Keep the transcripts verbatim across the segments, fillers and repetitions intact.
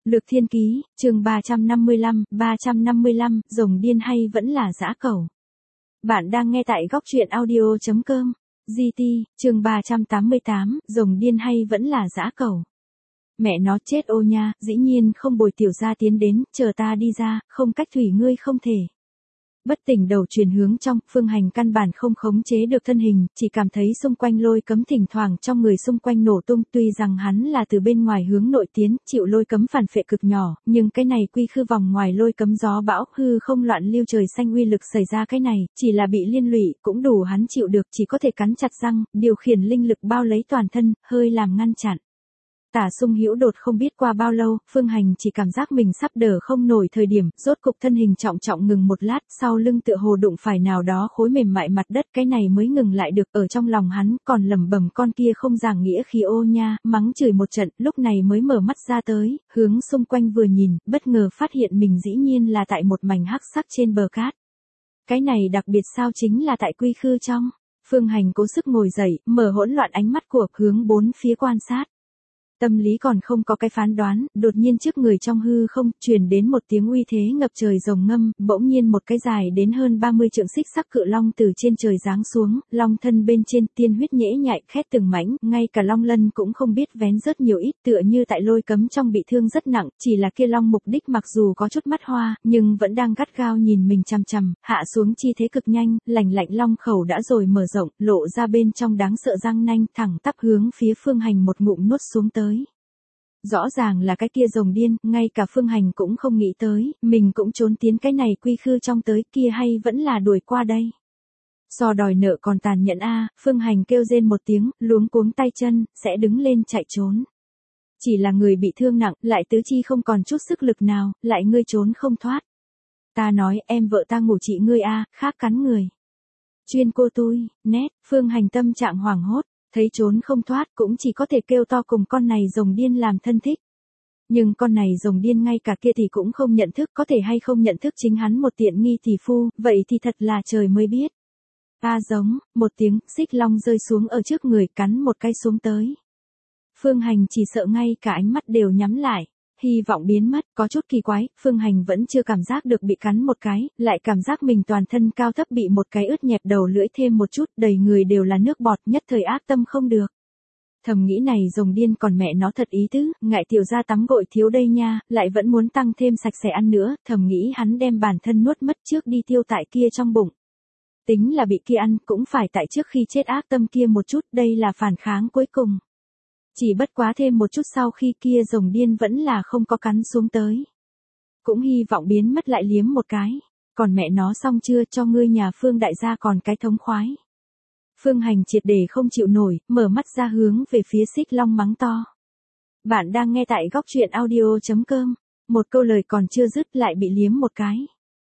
Lược Thiên Ký, chương ba trăm năm mươi lăm, ba trăm năm mươi lăm, rồng điên hay vẫn là dã cẩu. Bạn đang nghe tại góc truyện audio chấm com. giê tê, chương ba trăm tám mươi tám, rồng điên hay vẫn là dã cẩu. Mẹ nó chết ô nha, dĩ nhiên không bồi tiểu gia tiến đến, chờ ta đi ra, không cách thủy ngươi không thể. Bất tỉnh đầu chuyển hướng trong, Phương Hành căn bản không khống chế được thân hình, chỉ cảm thấy xung quanh lôi cấm thỉnh thoảng trong người xung quanh nổ tung, tuy rằng hắn là từ bên ngoài hướng nội tiến, chịu lôi cấm phản phệ cực nhỏ, nhưng cái này quy khư vòng ngoài lôi cấm gió bão, hư không loạn lưu trời xanh uy lực xảy ra cái này, chỉ là bị liên lụy, cũng đủ hắn chịu được, chỉ có thể cắn chặt răng, điều khiển linh lực bao lấy toàn thân, hơi làm ngăn chặn. Tả Sung Hữu Đột không biết qua bao lâu, Phương Hành chỉ cảm giác mình sắp đỡ không nổi thời điểm, rốt cục thân hình trọng trọng ngừng một lát, sau lưng tựa hồ đụng phải nào đó khối mềm mại mặt đất, cái này mới ngừng lại được, ở trong lòng hắn, còn lẩm bẩm con kia không giảng nghĩa khí ô nha, mắng chửi một trận, lúc này mới mở mắt ra tới, hướng xung quanh vừa nhìn, bất ngờ phát hiện mình dĩ nhiên là tại một mảnh hắc sắc trên bờ cát. Cái này đặc biệt sao chính là tại quy khư trong. Phương Hành cố sức ngồi dậy, mở hỗn loạn ánh mắt của hướng bốn phía quan sát. Tâm lý còn không có cái phán đoán, đột nhiên trước người trong hư không, truyền đến một tiếng uy thế ngập trời rồng ngâm, bỗng nhiên một cái dài đến hơn ba mươi trượng xích sắc cự long từ trên trời giáng xuống, long thân bên trên tiên huyết nhễ nhại khét từng mảnh, ngay cả long lân cũng không biết vén rớt nhiều ít, tựa như tại lôi cấm trong bị thương rất nặng, chỉ là kia long mục đích mặc dù có chút mắt hoa, nhưng vẫn đang gắt gao nhìn mình chằm chằm, hạ xuống chi thế cực nhanh, lạnh lạnh long khẩu đã rồi mở rộng, lộ ra bên trong đáng sợ răng nanh, thẳng tắp hướng phía Phương Hành một ngụm nuốt xuống tới. Rõ ràng là cái kia rồng điên, ngay cả Phương Hành cũng không nghĩ tới, mình cũng trốn tiến cái này quy khư trong tới, kia hay vẫn là đuổi qua đây. So đòi nợ còn tàn nhẫn a, Phương Hành kêu rên một tiếng, luống cuống tay chân, sẽ đứng lên chạy trốn. Chỉ là người bị thương nặng, lại tứ chi không còn chút sức lực nào, lại ngươi trốn không thoát. Ta nói, em vợ ta ngủ chị ngươi a, khác cắn người. Chuyên cô tôi, nét, Phương Hành tâm trạng hoảng hốt. Thấy trốn không thoát cũng chỉ có thể kêu to cùng con này rồng điên làm thân thích. Nhưng con này rồng điên ngay cả kia thì cũng không nhận thức, có thể hay không nhận thức chính hắn một tiện nghi tỷ phu, vậy thì thật là trời mới biết. Ta giống, một tiếng, xích long rơi xuống ở trước người cắn một cái xuống tới. Phương Hành chỉ sợ ngay cả ánh mắt đều nhắm lại. Hy vọng biến mất, có chút kỳ quái, Phương Hành vẫn chưa cảm giác được bị cắn một cái, lại cảm giác mình toàn thân cao thấp bị một cái ướt nhẹp đầu lưỡi thêm một chút, đầy người đều là nước bọt, nhất thời ác tâm không được. Thầm nghĩ này rồng điên còn mẹ nó thật ý tứ, ngại tiểu gia tắm gội thiếu đây nha, lại vẫn muốn tăng thêm sạch sẽ ăn nữa, thầm nghĩ hắn đem bản thân nuốt mất trước đi tiêu tại kia trong bụng. Tính là bị kia ăn, cũng phải tại trước khi chết ác tâm kia một chút, đây là phản kháng cuối cùng. Chỉ bất quá thêm một chút sau khi kia rồng điên vẫn là không có cắn xuống tới. Cũng hy vọng biến mất lại liếm một cái. Còn mẹ nó xong chưa, cho ngươi nhà Phương đại gia còn cái thống khoái. Phương Hành triệt để không chịu nổi, mở mắt ra hướng về phía xích long mắng to. Bạn đang nghe tại góc truyện audio chấm com. Một câu lời còn chưa dứt lại bị liếm một cái.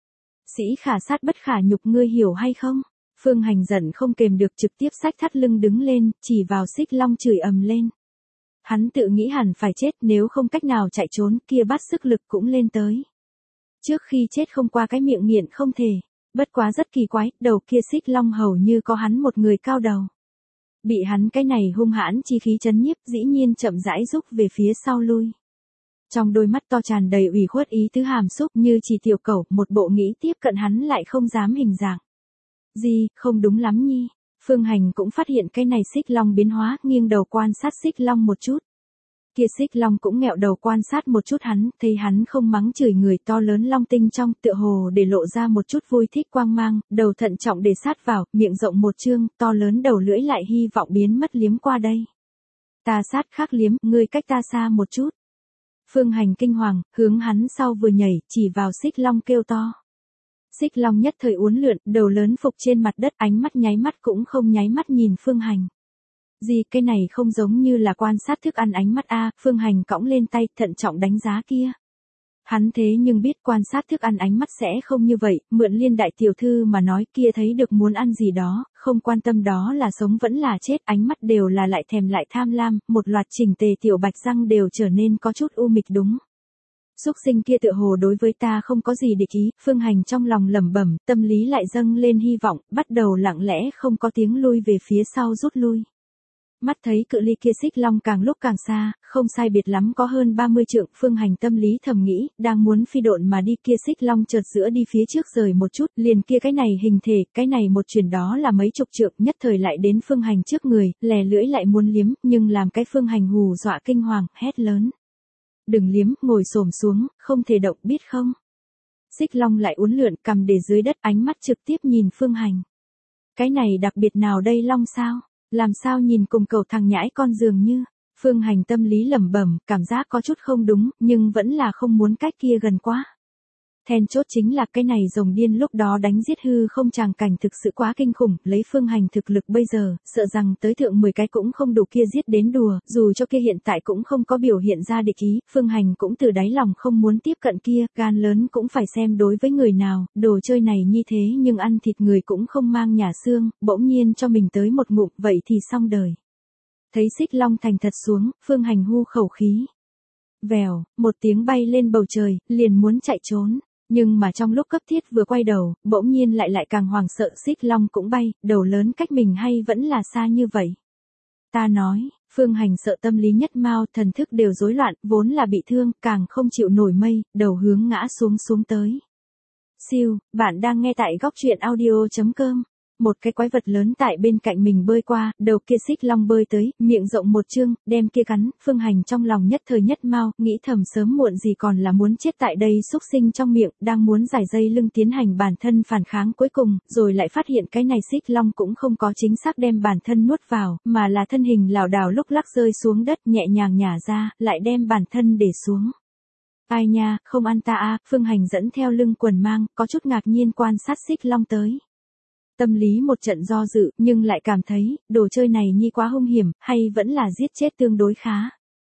Sĩ khả sát bất khả nhục, ngươi hiểu hay không? Phương Hành giận không kềm được trực tiếp xách thắt lưng đứng lên, chỉ vào xích long chửi ầm lên. Hắn tự nghĩ hẳn phải chết, nếu không cách nào chạy trốn, kia bắt sức lực cũng lên tới. Trước khi chết không qua cái miệng nghiện không thể, bất quá rất kỳ quái, đầu kia xích long hầu như có hắn một người cao đầu. Bị hắn cái này hung hãn chi khí chấn nhiếp, dĩ nhiên chậm rãi rút về phía sau lui. Trong đôi mắt to tràn đầy ủy khuất ý tứ hàm xúc, như chỉ tiểu cẩu, một bộ nghĩ tiếp cận hắn lại không dám hình dạng. Gì, không đúng lắm nhi. Phương Hành cũng phát hiện cái này xích long biến hóa, nghiêng đầu quan sát xích long một chút. Kia xích long cũng nghẹo đầu quan sát một chút hắn, thấy hắn không mắng chửi người, to lớn long tinh trong, tựa hồ để lộ ra một chút vui thích quang mang, đầu thận trọng để sát vào, miệng rộng một chương, to lớn đầu lưỡi lại hy vọng biến mất liếm qua đây. Ta sát khác liếm, ngươi cách ta xa một chút. Phương Hành kinh hoàng, hướng hắn sau vừa nhảy, chỉ vào xích long kêu to. Xích long nhất thời uốn lượn, đầu lớn phục trên mặt đất, ánh mắt nháy mắt cũng không nháy mắt nhìn Phương Hành. Gì, cái này không giống như là quan sát thức ăn ánh mắt a, Phương Hành cõng lên tay, thận trọng đánh giá kia. Hắn thế nhưng biết quan sát thức ăn ánh mắt sẽ không như vậy, mượn Liên đại tiểu thư mà nói kia thấy được muốn ăn gì đó, không quan tâm đó là sống vẫn là chết, ánh mắt đều là lại thèm lại tham lam, một loạt chỉnh tề tiểu bạch răng đều trở nên có chút u mịch đúng. Xúc sinh kia tựa hồ đối với ta không có gì địch ý, Phương Hành trong lòng lẩm bẩm, tâm lý lại dâng lên hy vọng, bắt đầu lặng lẽ không có tiếng lui về phía sau rút lui. Mắt thấy cự ly kia xích long càng lúc càng xa, không sai biệt lắm có hơn ba mươi trượng, Phương Hành tâm lý thầm nghĩ, đang muốn phi độn mà đi kia xích long chợt giữa đi phía trước rời một chút, liền kia cái này hình thể, cái này một chuyển đó là mấy chục trượng, nhất thời lại đến Phương Hành trước người, lè lưỡi lại muốn liếm, nhưng làm cái Phương Hành hù dọa kinh hoàng, hét lớn. Đừng liếm, ngồi xổm xuống, không thể động biết không. Xích long lại uốn lượn cầm để dưới đất, ánh mắt trực tiếp nhìn Phương Hành. Cái này đặc biệt nào đây long sao? Làm sao nhìn cùng cầu thằng nhãi con dường như. Phương Hành tâm lý lẩm bẩm, cảm giác có chút không đúng, nhưng vẫn là không muốn cách kia gần quá. Then chốt chính là cái này rồng điên lúc đó đánh giết hư không tràng cảnh thực sự quá kinh khủng, lấy Phương Hành thực lực bây giờ, sợ rằng tới thượng mười cái cũng không đủ kia giết đến đùa, dù cho kia hiện tại cũng không có biểu hiện ra địch ý, Phương Hành cũng từ đáy lòng không muốn tiếp cận kia, gan lớn cũng phải xem đối với người nào, đồ chơi này như thế nhưng ăn thịt người cũng không mang nhà xương, bỗng nhiên cho mình tới một ngụm, vậy thì xong đời. Thấy xích long thành thật xuống, Phương Hành hu khẩu khí. Vèo, một tiếng bay lên bầu trời, liền muốn chạy trốn. Nhưng mà trong lúc cấp thiết vừa quay đầu, bỗng nhiên lại lại càng hoảng sợ, xích long cũng bay, đầu lớn cách mình hay vẫn là xa như vậy. Ta nói, Phương Hành sợ tâm lý nhất mao, thần thức đều rối loạn, vốn là bị thương, càng không chịu nổi mây, đầu hướng ngã xuống xuống tới. Siêu, bạn đang nghe tại góc truyện audio chấm com. Một cái quái vật lớn tại bên cạnh mình bơi qua, đầu kia xích long bơi tới, miệng rộng một chương, đem kia cắn, Phương Hành trong lòng nhất thời nhất mau, nghĩ thầm sớm muộn gì còn là muốn chết tại đây xúc sinh trong miệng, đang muốn giải dây lưng tiến hành bản thân phản kháng cuối cùng, rồi lại phát hiện cái này xích long cũng không có chính xác đem bản thân nuốt vào, mà là thân hình lảo đảo lúc lắc rơi xuống đất nhẹ nhàng nhả ra, lại đem bản thân để xuống. Ai nha, không ăn ta a, Phương Hành dẫn theo lưng quần mang, có chút ngạc nhiên quan sát xích long tới. Tâm lý một trận do dự, nhưng lại cảm thấy, đồ chơi này nhi quá hung hiểm, hay vẫn là giết chết tương đối khá.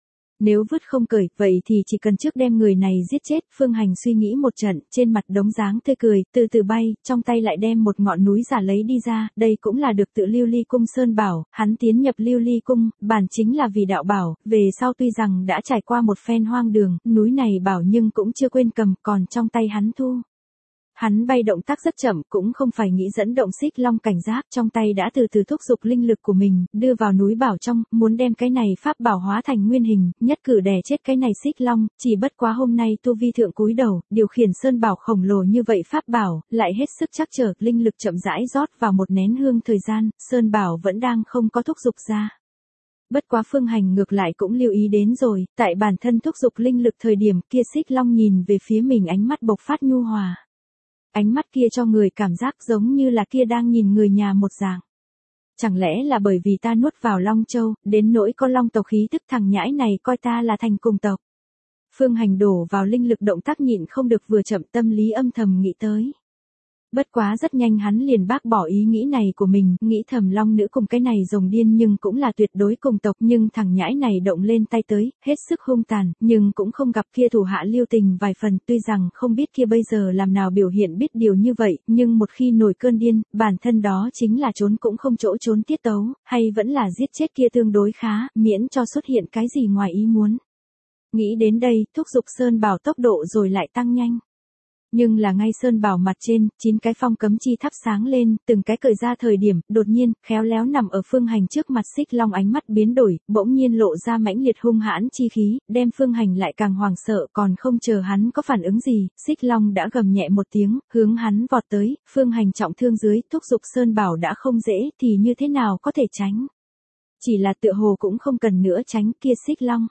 Nếu vứt không cởi, vậy thì chỉ cần trước đem người này giết chết, Phương Hành suy nghĩ một trận, trên mặt đống dáng tươi cười, từ từ bay, trong tay lại đem một ngọn núi giả lấy đi ra, đây cũng là được tự Lưu Ly Cung Sơn Bảo, hắn tiến nhập Lưu Ly Cung, bản chính là vì đạo bảo, về sau tuy rằng đã trải qua một phen hoang đường, núi này bảo nhưng cũng chưa quên cầm, còn trong tay hắn thu. Hắn bay động tác rất chậm, cũng không phải nghĩ dẫn động xích long cảnh giác, trong tay đã từ từ thúc giục linh lực của mình, đưa vào núi bảo trong, muốn đem cái này pháp bảo hóa thành nguyên hình, nhất cử đè chết cái này xích long, chỉ bất quá hôm nay tu vi thượng cúi đầu, điều khiển sơn bảo khổng lồ như vậy pháp bảo, lại hết sức chắc trở, linh lực chậm rãi rót vào một nén hương thời gian, sơn bảo vẫn đang không có thúc giục ra. Bất quá Phương Hành ngược lại cũng lưu ý đến rồi, tại bản thân thúc giục linh lực thời điểm kia xích long nhìn về phía mình ánh mắt bộc phát nhu hòa. Ánh mắt kia cho người cảm giác giống như là kia đang nhìn người nhà một dạng. Chẳng lẽ là bởi vì ta nuốt vào Long Châu, đến nỗi có long tộc khí tức thằng nhãi này coi ta là thành cùng tộc. Phương Hành đổ vào linh lực động tác nhịn không được vừa chậm, tâm lý âm thầm nghĩ tới. Bất quá rất nhanh hắn liền bác bỏ ý nghĩ này của mình, nghĩ thầm long nữ cùng cái này rồng điên nhưng cũng là tuyệt đối cùng tộc, nhưng thằng nhãi này động lên tay tới, hết sức hung tàn, nhưng cũng không gặp kia thủ hạ lưu tình vài phần, tuy rằng không biết kia bây giờ làm nào biểu hiện biết điều như vậy, nhưng một khi nổi cơn điên, bản thân đó chính là trốn cũng không chỗ trốn tiết tấu, hay vẫn là giết chết kia tương đối khá, miễn cho xuất hiện cái gì ngoài ý muốn. Nghĩ đến đây, thúc giục Sơn Bảo tốc độ rồi lại tăng nhanh. Nhưng là ngay Sơn Bảo mặt trên, chín cái phong cấm chi thắp sáng lên, từng cái cởi ra thời điểm, đột nhiên, khéo léo nằm ở Phương Hành trước mặt xích long ánh mắt biến đổi, bỗng nhiên lộ ra mãnh liệt hung hãn chi khí, đem Phương Hành lại càng hoàng sợ, còn không chờ hắn có phản ứng gì, xích long đã gầm nhẹ một tiếng, hướng hắn vọt tới, Phương Hành trọng thương dưới, thúc giục Sơn Bảo đã không dễ, thì như thế nào có thể tránh. Chỉ là tựa hồ cũng không cần nữa tránh kia xích long.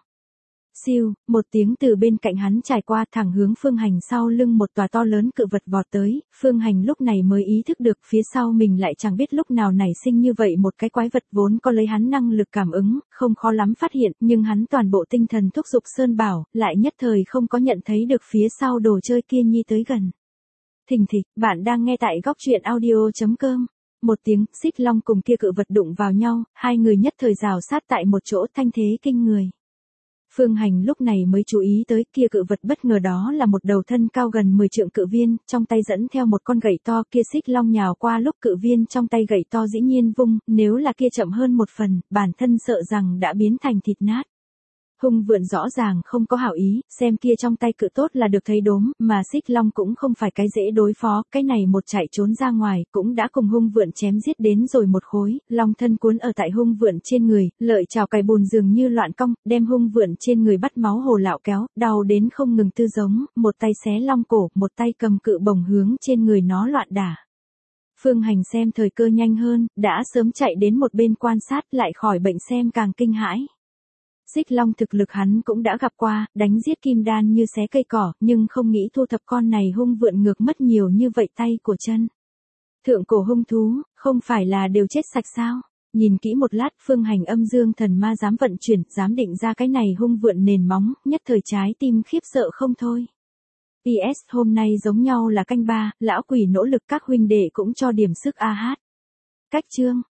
Siêu, một tiếng từ bên cạnh hắn trải qua thẳng hướng Phương Hành sau lưng một tòa to lớn cự vật vọt tới, Phương Hành lúc này mới ý thức được phía sau mình lại chẳng biết lúc nào nảy sinh như vậy một cái quái vật vốn có lấy hắn năng lực cảm ứng, không khó lắm phát hiện, nhưng hắn toàn bộ tinh thần thúc giục Sơn Bảo, lại nhất thời không có nhận thấy được phía sau đồ chơi kia nhi tới gần. Thình thịch, bạn đang nghe tại góc truyện audio chấm com. Một tiếng, xích long cùng kia cự vật đụng vào nhau, hai người nhất thời rào sát tại một chỗ thanh thế kinh người. Phương Hành lúc này mới chú ý tới kia cự vật bất ngờ đó là một đầu thân cao gần mười trượng cự viên, trong tay dẫn theo một con gậy to, kia xích long nhào qua lúc cự viên trong tay gậy to dĩ nhiên vung, nếu là kia chậm hơn một phần, bản thân sợ rằng đã biến thành thịt nát. Hung vượn rõ ràng không có hảo ý, xem kia trong tay cự tốt là được thấy đốm, mà Xích Long cũng không phải cái dễ đối phó, cái này một chạy trốn ra ngoài, cũng đã cùng hung vượn chém giết đến rồi một khối, long thân cuốn ở tại hung vượn trên người, lợi chảo cày bùn dường như loạn cong, đem hung vượn trên người bắt máu hồ lạo kéo, đau đến không ngừng tư giống, một tay xé long cổ, một tay cầm cự bổng hướng trên người nó loạn đả. Phương Hành xem thời cơ nhanh hơn, đã sớm chạy đến một bên quan sát lại khỏi bệnh xem càng kinh hãi. Xích Long thực lực hắn cũng đã gặp qua, đánh giết kim đan như xé cây cỏ, nhưng không nghĩ thu thập con này hung vượn ngược mất nhiều như vậy tay của chân. Thượng cổ hung thú, không phải là đều chết sạch sao? Nhìn kỹ một lát, Phương Hành âm dương thần ma dám vận chuyển, dám định ra cái này hung vượn nền móng, nhất thời trái tim khiếp sợ không thôi. pê ét hôm nay giống nhau là canh ba, lão quỷ nỗ lực các huynh đệ cũng cho điểm sức a hát. Cách chương